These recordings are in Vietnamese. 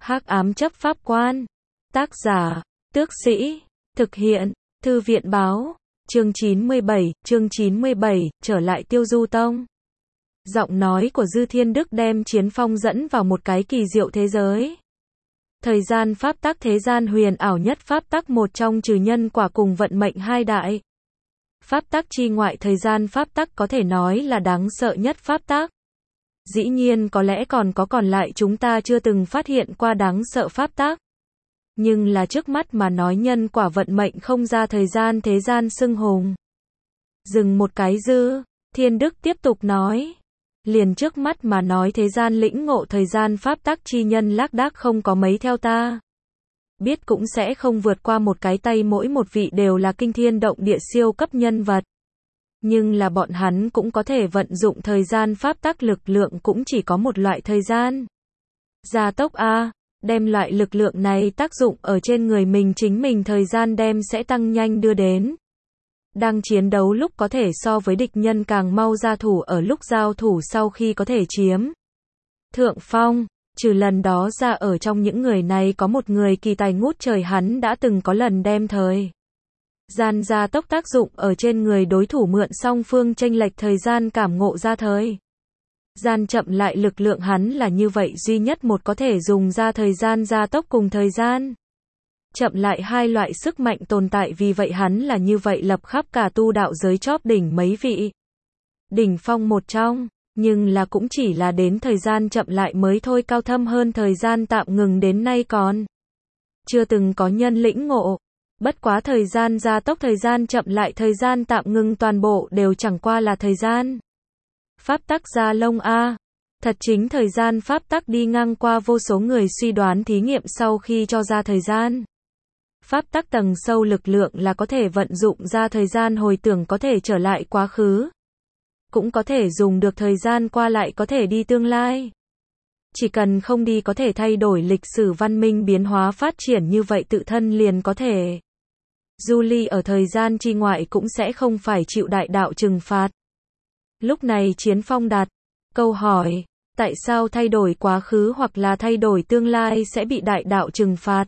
Hắc ám chấp pháp quan. Tác giả, Tước Sĩ. Thực hiện, Thư viện báo. Chương 97, trở lại Tiêu Du Tông. Giọng nói của Dư Thiên Đức đem Chiến Phong dẫn vào một cái kỳ diệu thế giới. Thời gian pháp tắc, thế gian huyền ảo nhất pháp tắc, một trong trừ nhân quả cùng vận mệnh hai đại pháp tắc chi ngoại, thời gian pháp tắc có thể nói là đáng sợ nhất pháp tắc. Dĩ nhiên có lẽ còn lại chúng ta chưa từng phát hiện qua đáng sợ pháp tắc. Nhưng là trước mắt mà nói, nhân quả vận mệnh không ra thời gian thế gian xưng hùng. Dừng một cái, Dư Thiên Đức tiếp tục nói. Liền trước mắt mà nói, thế gian lĩnh ngộ thời gian pháp tắc chi nhân lác đác không có mấy, theo ta biết cũng sẽ không vượt qua một cái tay, mỗi một vị đều là kinh thiên động địa siêu cấp nhân vật. Nhưng là bọn hắn cũng có thể vận dụng thời gian pháp tắc, lực lượng cũng chỉ có một loại, thời gian gia tốc a. Đem loại lực lượng này tác dụng ở trên người mình, chính mình thời gian đem sẽ tăng nhanh đưa đến. Đang chiến đấu lúc có thể so với địch nhân càng mau ra thủ, ở lúc giao thủ sau khi có thể chiếm thượng phong. Trừ lần đó ra, ở trong những người này có một người kỳ tài ngút trời, hắn đã từng có lần đem thời gian gia tốc tác dụng ở trên người đối thủ, mượn song phương chênh lệch thời gian cảm ngộ ra thời gian chậm lại lực lượng. Hắn là như vậy duy nhất một có thể dùng ra thời gian gia tốc cùng thời gian chậm lại hai loại sức mạnh tồn tại. Vì vậy hắn là như vậy lập khắp cả tu đạo giới chóp đỉnh mấy vị đỉnh phong một trong. Nhưng là cũng chỉ là đến thời gian chậm lại mới thôi, cao thâm hơn thời gian tạm ngừng đến nay còn chưa từng có nhân lĩnh ngộ. Bất quá thời gian gia tốc, thời gian chậm lại, thời gian tạm ngừng, toàn bộ đều chẳng qua là thời gian pháp tắc gia lông a. Thật chính thời gian pháp tắc đi ngang qua vô số người suy đoán thí nghiệm, sau khi cho ra thời gian pháp tắc tầng sâu lực lượng là có thể vận dụng ra thời gian hồi tưởng, có thể trở lại quá khứ, cũng có thể dùng được thời gian qua lại, có thể đi tương lai. Chỉ cần không đi có thể thay đổi lịch sử văn minh biến hóa phát triển, như vậy tự thân liền có thể du ly ở thời gian chi ngoại, cũng sẽ không phải chịu đại đạo trừng phạt. Lúc này Chiến Phong đặt câu hỏi, tại sao thay đổi quá khứ hoặc là thay đổi tương lai sẽ bị đại đạo trừng phạt?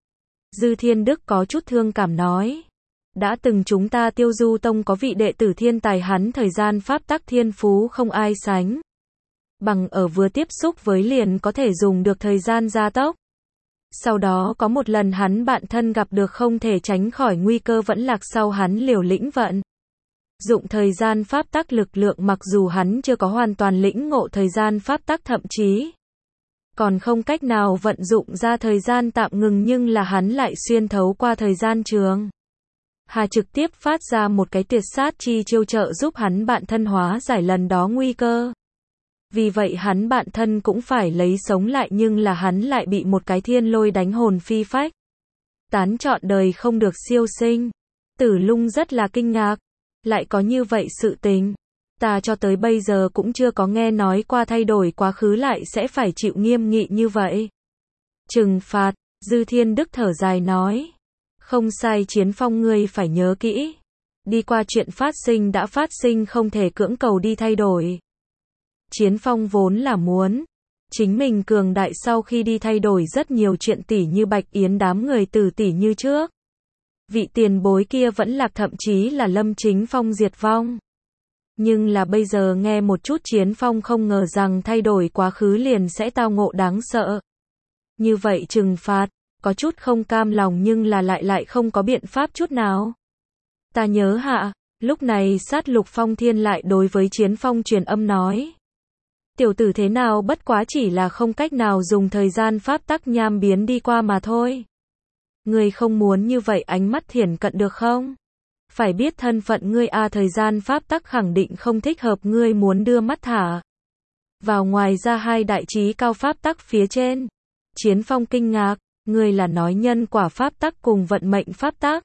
Dư Thiên Đức có chút thương cảm nói. Đã từng chúng ta Tiêu Du Tông có vị đệ tử thiên tài, hắn thời gian pháp tắc thiên phú không ai sánh bằng, ở vừa tiếp xúc với liền có thể dùng được thời gian gia tốc. Sau đó có một lần hắn bạn thân gặp được không thể tránh khỏi nguy cơ vẫn lạc, sau hắn liều lĩnh vận dụng thời gian pháp tắc lực lượng, mặc dù hắn chưa có hoàn toàn lĩnh ngộ thời gian pháp tắc, thậm chí còn không cách nào vận dụng ra thời gian tạm ngừng, nhưng là hắn lại xuyên thấu qua thời gian trường hà, trực tiếp phát ra một cái tuyệt sát chi chiêu trợ giúp hắn bạn thân hóa giải lần đó nguy cơ. Vì vậy hắn bạn thân cũng phải lấy sống lại, nhưng là hắn lại bị một cái thiên lôi đánh hồn phi phách tán, trọn đời không được siêu sinh. Tử Lung rất là kinh ngạc, lại có như vậy sự tình, ta cho tới bây giờ cũng chưa có nghe nói qua, thay đổi quá khứ lại sẽ phải chịu nghiêm nghị như vậy trừng phạt. Dư Thiên Đức thở dài nói. Không sai, Chiến Phong, ngươi phải nhớ kỹ, đi qua chuyện phát sinh đã phát sinh, không thể cưỡng cầu đi thay đổi. Chiến Phong vốn là muốn chính mình cường đại, sau khi đi thay đổi rất nhiều chuyện, tỉ như Bạch Yến đám người tử tỉ như trước vị tiền bối kia vẫn lạc, thậm chí là Lâm Chính Phong diệt vong. Nhưng là bây giờ nghe một chút, Chiến Phong không ngờ rằng thay đổi quá khứ liền sẽ tao ngộ đáng sợ như vậy trừng phạt, có chút không cam lòng, nhưng là lại không có biện pháp chút nào. Ta nhớ hạ. Lúc này Sát Lục Phong Thiên lại đối với Chiến Phong truyền âm nói. Tiểu tử thế nào bất quá chỉ là không cách nào dùng thời gian pháp tắc nham biến đi qua mà thôi. Ngươi không muốn như vậy ánh mắt thiển cận được không? Phải biết thân phận ngươi a, thời gian pháp tắc khẳng định không thích hợp ngươi muốn đưa mắt thả vào. Ngoài ra hai đại trí cao pháp tắc phía trên. Chiến Phong kinh ngạc, ngươi là nói nhân quả pháp tắc cùng vận mệnh pháp tắc?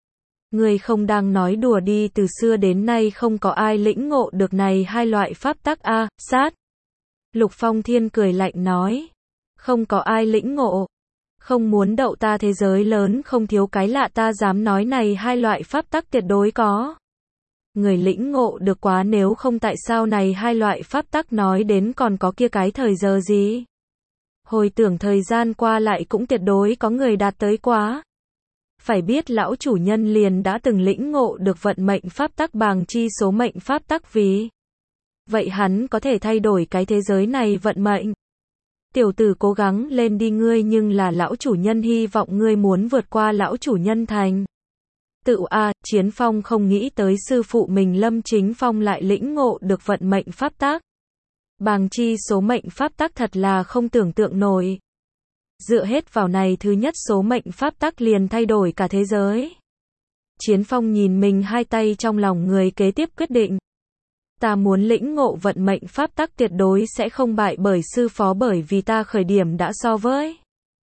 Ngươi không đang nói đùa đi, từ xưa đến nay không có ai lĩnh ngộ được này hai loại pháp tắc a. Sát Lục Phong Thiên cười lạnh nói. Không có ai lĩnh ngộ. Không muốn đậu ta, thế giới lớn không thiếu cái lạ, ta dám nói này hai loại pháp tắc tuyệt đối có người lĩnh ngộ được quá, nếu không tại sao này hai loại pháp tắc nói đến còn có kia cái thời giờ gì Hồi tưởng thời gian qua lại cũng tuyệt đối có người đạt tới quá. Phải biết lão chủ nhân liền đã từng lĩnh ngộ được vận mệnh pháp tắc bàng chi số mệnh pháp tắc vì. Vậy hắn có thể thay đổi cái thế giới này vận mệnh. Tiểu tử cố gắng lên đi ngươi, nhưng là lão chủ nhân hy vọng ngươi muốn vượt qua lão chủ nhân thành. Chiến Phong không nghĩ tới sư phụ mình Lâm Chính Phong lại lĩnh ngộ được vận mệnh pháp tắc. Bàng chi số mệnh pháp tắc thật là không tưởng tượng nổi. Dựa hết vào này thứ nhất số mệnh pháp tắc liền thay đổi cả thế giới. Chiến Phong nhìn mình hai tay trong lòng người kế tiếp quyết định. Ta muốn lĩnh ngộ vận mệnh pháp tắc tuyệt đối sẽ không bại bởi sư phó, bởi vì ta khởi điểm đã so với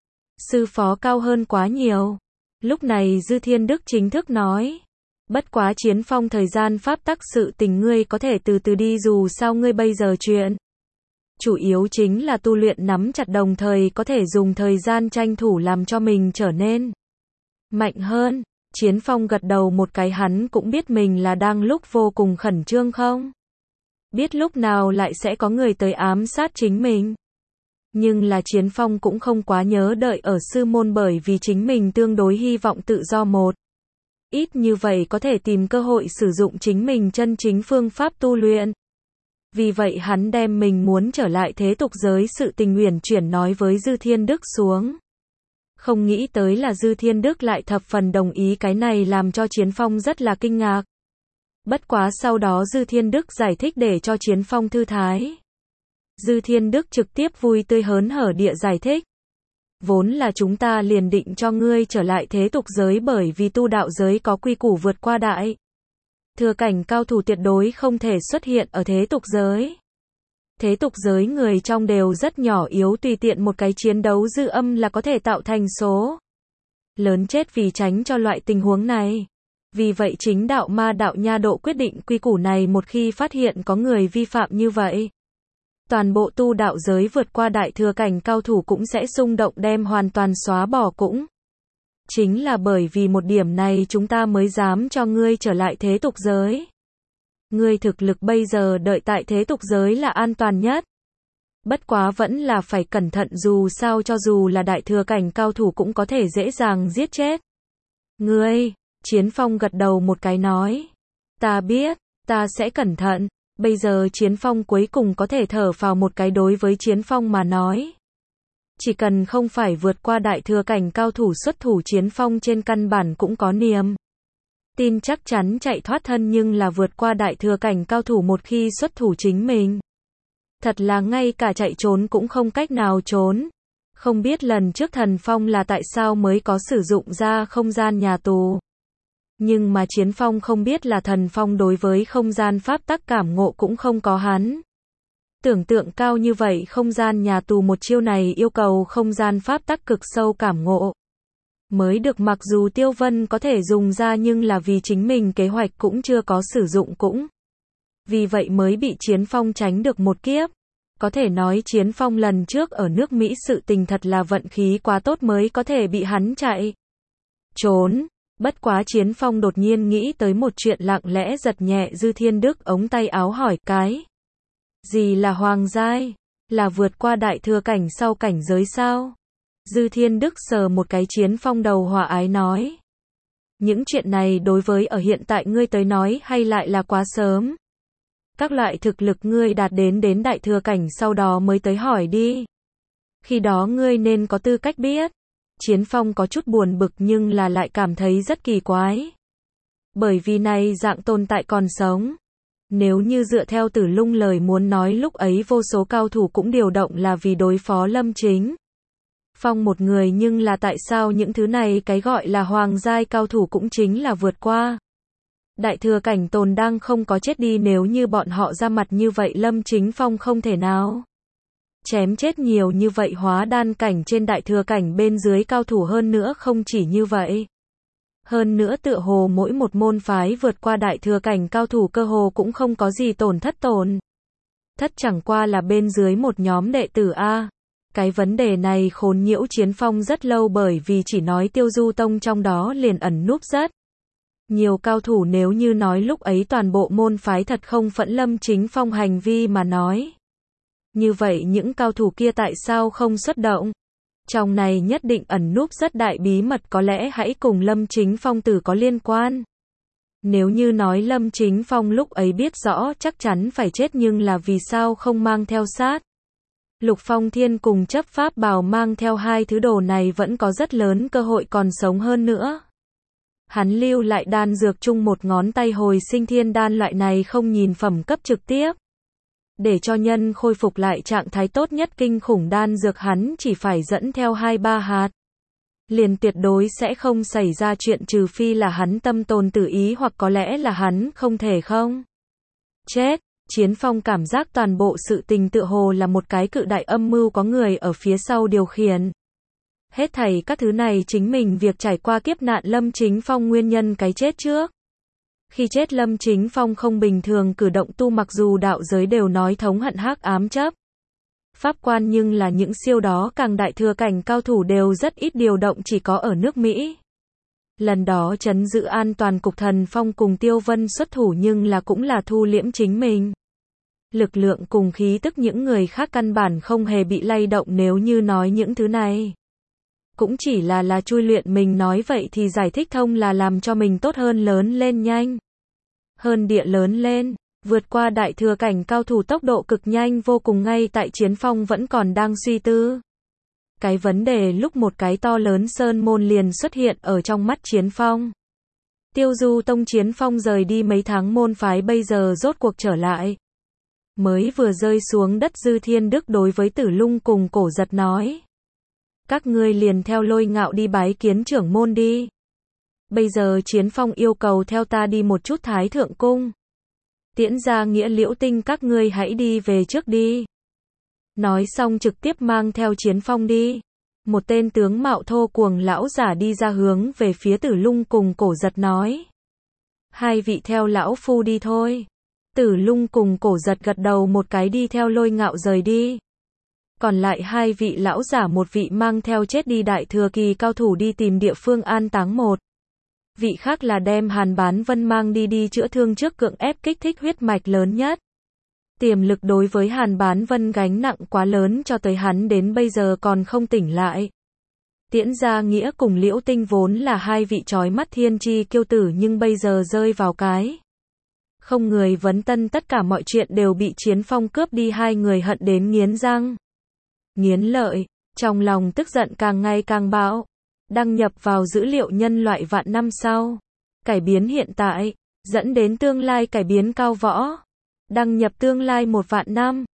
sư phó cao hơn quá nhiều. Lúc này Dư Thiên Đức chính thức nói. Bất quá Chiến Phong, thời gian pháp tắc sự tình ngươi có thể từ từ đi, dù sao ngươi bây giờ chuyện chủ yếu chính là tu luyện nắm chặt, đồng thời có thể dùng thời gian tranh thủ làm cho mình trở nên mạnh hơn. Chiến Phong gật đầu một cái, hắn cũng biết mình là đang lúc vô cùng khẩn trương, không biết lúc nào lại sẽ có người tới ám sát chính mình. Nhưng là Chiến Phong cũng không quá nhớ đợi ở sư môn, bởi vì chính mình tương đối hy vọng tự do một ít, như vậy có thể tìm cơ hội sử dụng chính mình chân chính phương pháp tu luyện. Vì vậy hắn đem mình muốn trở lại thế tục giới sự tình uyển chuyển nói với Dư Thiên Đức xuống. Không nghĩ tới là Dư Thiên Đức lại thập phần đồng ý, cái này làm cho Chiến Phong rất là kinh ngạc. Bất quá sau đó Dư Thiên Đức giải thích để cho Chiến Phong thư thái. Dư Thiên Đức trực tiếp vui tươi hớn hở địa giải thích. Vốn là chúng ta liền định cho ngươi trở lại thế tục giới, bởi vì tu đạo giới có quy củ vượt qua đại thừa cảnh cao thủ tuyệt đối không thể xuất hiện ở thế tục giới. Thế tục giới người trong đều rất nhỏ yếu, tùy tiện một cái chiến đấu dư âm là có thể tạo thành số lớn chết, vì tránh cho loại tình huống này. Vì vậy chính đạo Ma đạo Nha độ quyết định quy củ này, một khi phát hiện có người vi phạm như vậy, toàn bộ tu đạo giới vượt qua đại thừa cảnh cao thủ cũng sẽ xung động đem hoàn toàn xóa bỏ. Cũng chính là bởi vì một điểm này chúng ta mới dám cho ngươi trở lại thế tục giới. Ngươi thực lực bây giờ đợi tại thế tục giới là an toàn nhất. Bất quá vẫn là phải cẩn thận, dù sao cho dù là đại thừa cảnh cao thủ cũng có thể dễ dàng giết chết ngươi. Chiến Phong gật đầu một cái nói. Ta biết, ta sẽ cẩn thận. Bây giờ Chiến Phong cuối cùng có thể thở phào một cái, đối với Chiến Phong mà nói. Chỉ cần không phải vượt qua đại thừa cảnh cao thủ xuất thủ, Chiến Phong trên căn bản cũng có niềm tin chắc chắn chạy thoát thân, nhưng là vượt qua đại thừa cảnh cao thủ một khi xuất thủ chính mình, thật là ngay cả chạy trốn cũng không cách nào trốn. Không biết lần trước Thần Phong là tại sao mới có sử dụng ra không gian nhà tù. Nhưng mà Chiến Phong không biết là Thần Phong đối với không gian pháp tắc cảm ngộ cũng không có hắn tưởng tượng cao như vậy. Không gian nhà tù một chiêu này yêu cầu không gian pháp tắc cực sâu cảm ngộ mới được, mặc dù Tiêu Vân có thể dùng ra nhưng là vì chính mình kế hoạch cũng chưa có sử dụng, cũng vì vậy mới bị Chiến Phong tránh được một kiếp. Có thể nói Chiến Phong lần trước ở nước Mỹ sự tình thật là vận khí quá tốt mới có thể bị hắn chạy trốn. Bất quá Chiến Phong đột nhiên nghĩ tới một chuyện, lặng lẽ giật nhẹ Dư Thiên Đức ống tay áo hỏi, cái gì là hoàng giai? Là vượt qua đại thừa cảnh sau cảnh giới sao? Dư Thiên Đức sờ một cái Chiến Phong đầu, hòa ái nói. Những chuyện này đối với ở hiện tại ngươi tới nói hay lại là quá sớm? Các loại thực lực ngươi đạt đến đại thừa cảnh sau đó mới tới hỏi đi. Khi đó ngươi nên có tư cách biết. Chiến Phong có chút buồn bực nhưng là lại cảm thấy rất kỳ quái. Bởi vì này dạng tồn tại còn sống. Nếu như dựa theo Tử Lung lời muốn nói, lúc ấy vô số cao thủ cũng điều động là vì đối phó Lâm Chính Phong một người, nhưng là tại sao những thứ này cái gọi là hoàng giai cao thủ cũng chính là vượt qua đại thừa cảnh tồn đang không có chết đi? Nếu như bọn họ ra mặt như vậy, Lâm Chính Phong không thể nào chém chết nhiều như vậy hóa đan cảnh trên đại thừa cảnh bên dưới cao thủ. Hơn nữa không chỉ như vậy, hơn nữa tựa hồ mỗi một môn phái vượt qua đại thừa cảnh cao thủ cơ hồ cũng không có gì tổn thất, chẳng qua là bên dưới một nhóm đệ tử a. Cái vấn đề này khốn nhiễu Chiến Phong rất lâu, bởi vì chỉ nói Tiêu Du Tông trong đó liền ẩn núp rất nhiều cao thủ. Nếu như nói lúc ấy toàn bộ môn phái thật không phẫn Lâm Chính Phong hành vi mà nói, Như vậy những cao thủ kia tại sao không xuất động? Trong này nhất định ẩn núp rất đại bí mật, có lẽ hãy cùng Lâm Chính Phong tử có liên quan. Nếu như nói Lâm Chính Phong lúc ấy biết rõ chắc chắn phải chết nhưng là vì sao không mang theo sát? Lục Phong Thiên cùng chấp pháp bào mang theo hai thứ đồ này vẫn có rất lớn cơ hội còn sống hơn nữa. Hắn lưu lại đan dược chung một ngón tay hồi sinh thiên đan, loại này không nhìn phẩm cấp trực tiếp. Để cho nhân khôi phục lại trạng thái tốt nhất kinh khủng đan dược hắn chỉ phải dẫn theo 2-3 hạt. Liền tuyệt đối sẽ không xảy ra chuyện, trừ phi là hắn tâm tồn tử ý hoặc có lẽ là hắn không thể không chết. Chiến Phong cảm giác toàn bộ sự tình tựa hồ là một cái cự đại âm mưu có người ở phía sau điều khiển. Hết thảy các thứ này chính mình việc trải qua kiếp nạn Lâm Chính Phong nguyên nhân cái chết trước. Khi chết Lâm Chính Phong không bình thường cử động tu, mặc dù đạo giới đều nói thống hận hắc ám chấp pháp quan nhưng là những siêu đó càng đại thừa cảnh cao thủ đều rất ít điều động, chỉ có ở nước Mỹ. Lần đó trấn giữ an toàn cục Thần Phong cùng Tiêu Vân xuất thủ nhưng là cũng là thu liễm chính mình. Lực lượng cùng khí tức những người khác căn bản không hề bị lay động, nếu như nói những thứ này cũng chỉ là chui luyện, mình nói vậy thì giải thích thông là làm cho mình tốt hơn, lớn lên nhanh hơn địa lớn lên, vượt qua đại thừa cảnh cao thủ tốc độ cực nhanh vô cùng. Ngay tại Chiến Phong vẫn còn đang suy tư cái vấn đề lúc một cái to lớn sơn môn liền xuất hiện ở trong mắt Chiến Phong. Tiêu Du Tông Chiến Phong rời đi mấy tháng môn phái bây giờ rốt cuộc trở lại. Mới vừa rơi xuống đất Dư Thiên Đức đối với Tử Lung cùng Cổ Giật nói: các ngươi liền theo Lôi Ngạo đi bái kiến trưởng môn đi. Bây giờ Chiến Phong yêu cầu theo ta đi một chút Thái Thượng Cung. Tiễn Gia Nghĩa, Liễu Tinh các ngươi hãy đi về trước đi. Nói xong trực tiếp mang theo Chiến Phong đi. Một tên tướng mạo thô cuồng lão giả đi ra hướng về phía Tử Lung cùng Cổ Giật nói: hai vị theo lão phu đi thôi. Tử Lung cùng Cổ Giật gật đầu một cái đi theo Lôi Ngạo rời đi. Còn lại hai vị lão giả, một vị mang theo chết đi đại thừa kỳ cao thủ đi tìm địa phương an táng, một vị khác là đem Hàn Bán Vân mang đi chữa thương trước, cưỡng ép kích thích huyết mạch lớn nhất. Tiềm lực đối với Hàn Bán Vân gánh nặng quá lớn cho tới hắn đến bây giờ còn không tỉnh lại. Tiễn Gia Nghĩa cùng Liễu Tinh vốn là hai vị chói mắt thiên chi kiêu tử nhưng bây giờ rơi vào cái không người vấn tân, tất cả mọi chuyện đều bị Chiến Phong cướp đi, hai người hận đến nghiến răng nghiến lợi, trong lòng tức giận càng ngày càng bạo. Đăng nhập vào dữ liệu nhân loại vạn năm sau, cải biến hiện tại, dẫn đến tương lai cải biến cao võ. Đăng nhập tương lai 1 vạn năm.